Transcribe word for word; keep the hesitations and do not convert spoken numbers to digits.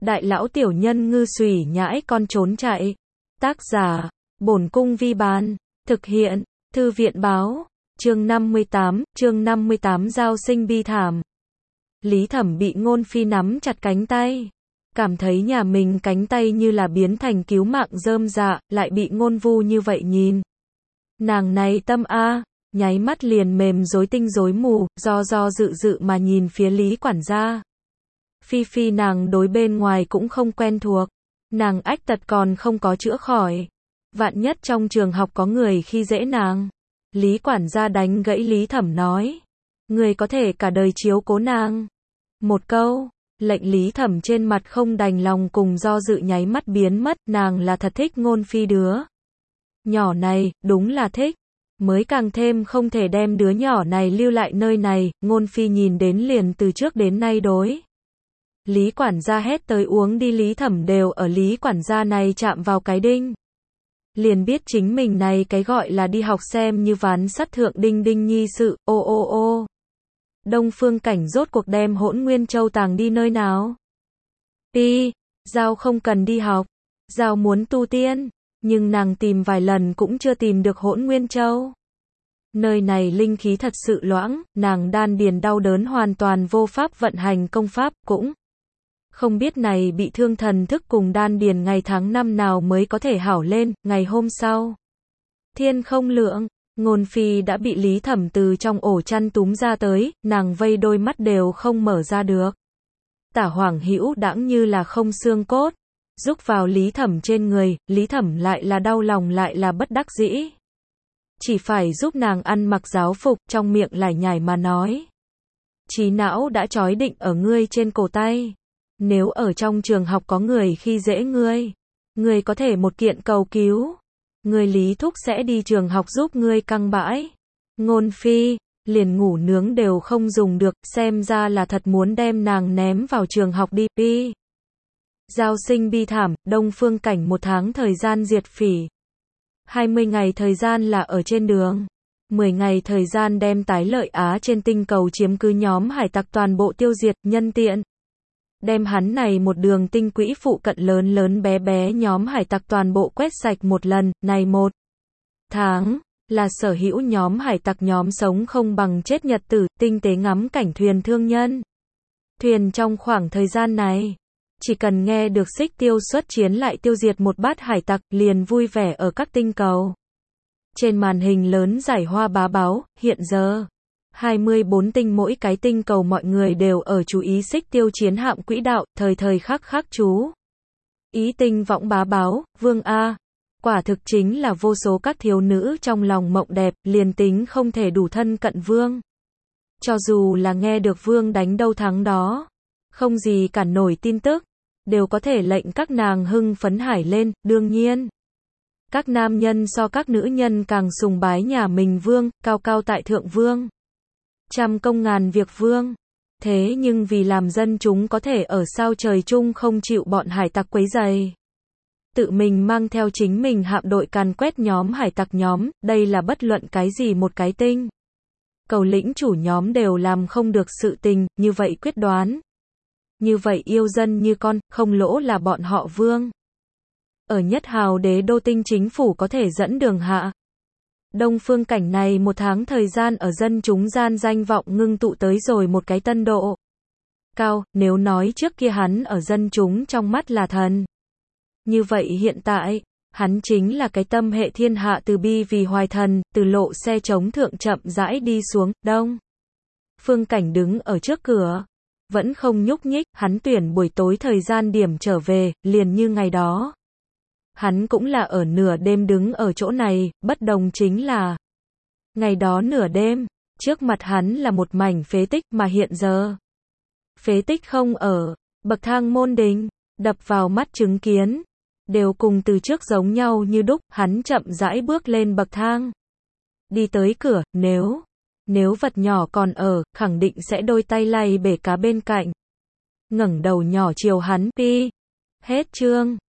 Đại lão tiểu nhân ngư xùy nhãi con trốn chạy. Tác giả, Bổn Cung Vi Bán. Thực hiện, Thư viện Báo. Chương năm mươi tám, chương năm mươi tám Giao sinh bi thảm. Lý Thẩm bị Ngôn Phi nắm chặt cánh tay. Cảm thấy nhà mình cánh tay như là biến thành cứu mạng rơm rạ, lại bị Ngôn Vu như vậy nhìn. Nàng này tâm a, nháy mắt liền mềm rối tinh rối mù, do do dự dự mà nhìn phía Lý quản gia. Phi Phi nàng đối bên ngoài cũng không quen thuộc, nàng ách tật còn không có chữa khỏi. Vạn nhất trong trường học có người khi dễ nàng. Lý quản gia đánh gãy Lý Thẩm nói. Người có thể cả đời chiếu cố nàng. Một câu, lệnh Lý Thẩm trên mặt không đành lòng cùng do dự nháy mắt biến mất, nàng là thật thích Ngôn Phi đứa nhỏ này, đúng là thích. Mới càng thêm không thể đem đứa nhỏ này lưu lại nơi này, Ngôn Phi nhìn đến liền từ trước đến nay đối. Lý quản gia hét tới uống đi, Lý Thẩm đều ở Lý quản gia này chạm vào cái đinh. Liền biết chính mình này cái gọi là đi học xem như ván sắt thượng đinh đinh nhi sự, ô ô ô. Đông Phương Cảnh rốt cuộc đem Hỗn Nguyên Châu tàng đi nơi nào? Pi, Giao không cần đi học, Giao muốn tu tiên, nhưng nàng tìm vài lần cũng chưa tìm được Hỗn Nguyên Châu. Nơi này linh khí thật sự loãng, nàng đan điền đau đớn hoàn toàn vô pháp vận hành công pháp, cũng không biết này bị thương thần thức cùng đan điền ngày tháng năm nào mới có thể hảo lên. Ngày hôm sau, thiên không lượng, Ngôn Phi đã bị Lý Thẩm từ trong ổ chăn túm ra tới, nàng vây đôi mắt đều không mở ra được. Tả Hoàng Hữu đãng như là không xương cốt, rúc vào Lý Thẩm trên người, Lý Thẩm lại là đau lòng lại là bất đắc dĩ. Chỉ phải giúp nàng ăn mặc giáo phục, trong miệng lải nhải mà nói. Trí não đã trói định ở ngươi trên cổ tay. Nếu ở trong trường học có người khi dễ ngươi, ngươi có thể một kiện cầu cứu. Ngươi Lý thúc sẽ đi trường học giúp ngươi căng bãi. Ngôn Phi, liền ngủ nướng đều không dùng được, xem ra là thật muốn đem nàng ném vào trường học đi. Pi. Giao sinh bi thảm, Đông Phương Cảnh một tháng thời gian diệt phỉ. hai mươi ngày thời gian là ở trên đường. mười ngày thời gian đem tái lợi Á trên tinh cầu chiếm cứ nhóm hải tặc toàn bộ tiêu diệt, nhân tiện. Đem hắn này một đường tinh quỹ phụ cận lớn lớn bé bé nhóm hải tặc toàn bộ quét sạch một lần. Này một tháng, là sở hữu nhóm hải tặc nhóm sống không bằng chết nhật tử, tinh tế ngắm cảnh thuyền thương nhân. Thuyền trong khoảng thời gian này, chỉ cần nghe được Xích Tiêu xuất chiến lại tiêu diệt một bát hải tặc, liền vui vẻ ở các tinh cầu. Trên màn hình lớn giải hoa bá báo, hiện giờ, hai mươi bốn tinh mỗi cái tinh cầu mọi người đều ở chú ý Xích Tiêu chiến hạm quỹ đạo, thời thời khắc khắc chú ý tinh võng bá báo, Vương A. Quả thực chính là vô số các thiếu nữ trong lòng mộng đẹp, liền tính không thể đủ thân cận Vương. Cho dù là nghe được Vương đánh đâu thắng đó, không gì cản nổi tin tức, đều có thể lệnh các nàng hưng phấn hải lên. Đương nhiên, các nam nhân so các nữ nhân càng sùng bái nhà mình Vương, cao cao tại thượng Vương. Trăm công ngàn việc Vương. Thế nhưng vì làm dân chúng có thể ở sao trời chung không chịu bọn hải tặc quấy rầy, tự mình mang theo chính mình hạm đội càn quét nhóm hải tặc nhóm, đây là bất luận cái gì một cái tinh cầu lĩnh chủ nhóm đều làm không được sự tình, như vậy quyết đoán. Như vậy yêu dân như con, không lỗ là bọn họ Vương. Ở nhất hào đế đô tinh chính phủ có thể dẫn đường hạ. Đông Phương Cảnh này một tháng thời gian ở dân chúng gian danh vọng ngưng tụ tới rồi một cái tân độ cao, nếu nói trước kia hắn ở dân chúng trong mắt là thần. Như vậy hiện tại, hắn chính là cái tâm hệ thiên hạ từ bi vì hoài thần, từ lộ xe chống thượng chậm rãi đi xuống. Đông Phương Cảnh đứng ở trước cửa, vẫn không nhúc nhích, hắn tuyển buổi tối thời gian điểm trở về, liền như ngày đó. Hắn cũng là ở nửa đêm đứng ở chỗ này, bất đồng chính là ngày đó nửa đêm, trước mặt hắn là một mảnh phế tích mà hiện giờ. Phế tích không ở, bậc thang môn đình, đập vào mắt chứng kiến, đều cùng từ trước giống nhau như đúc, hắn chậm rãi bước lên bậc thang. Đi tới cửa, nếu, nếu vật nhỏ còn ở, khẳng định sẽ đôi tay lay bể cá bên cạnh. Ngẩng đầu nhỏ chiều hắn, Pi. Hết chương.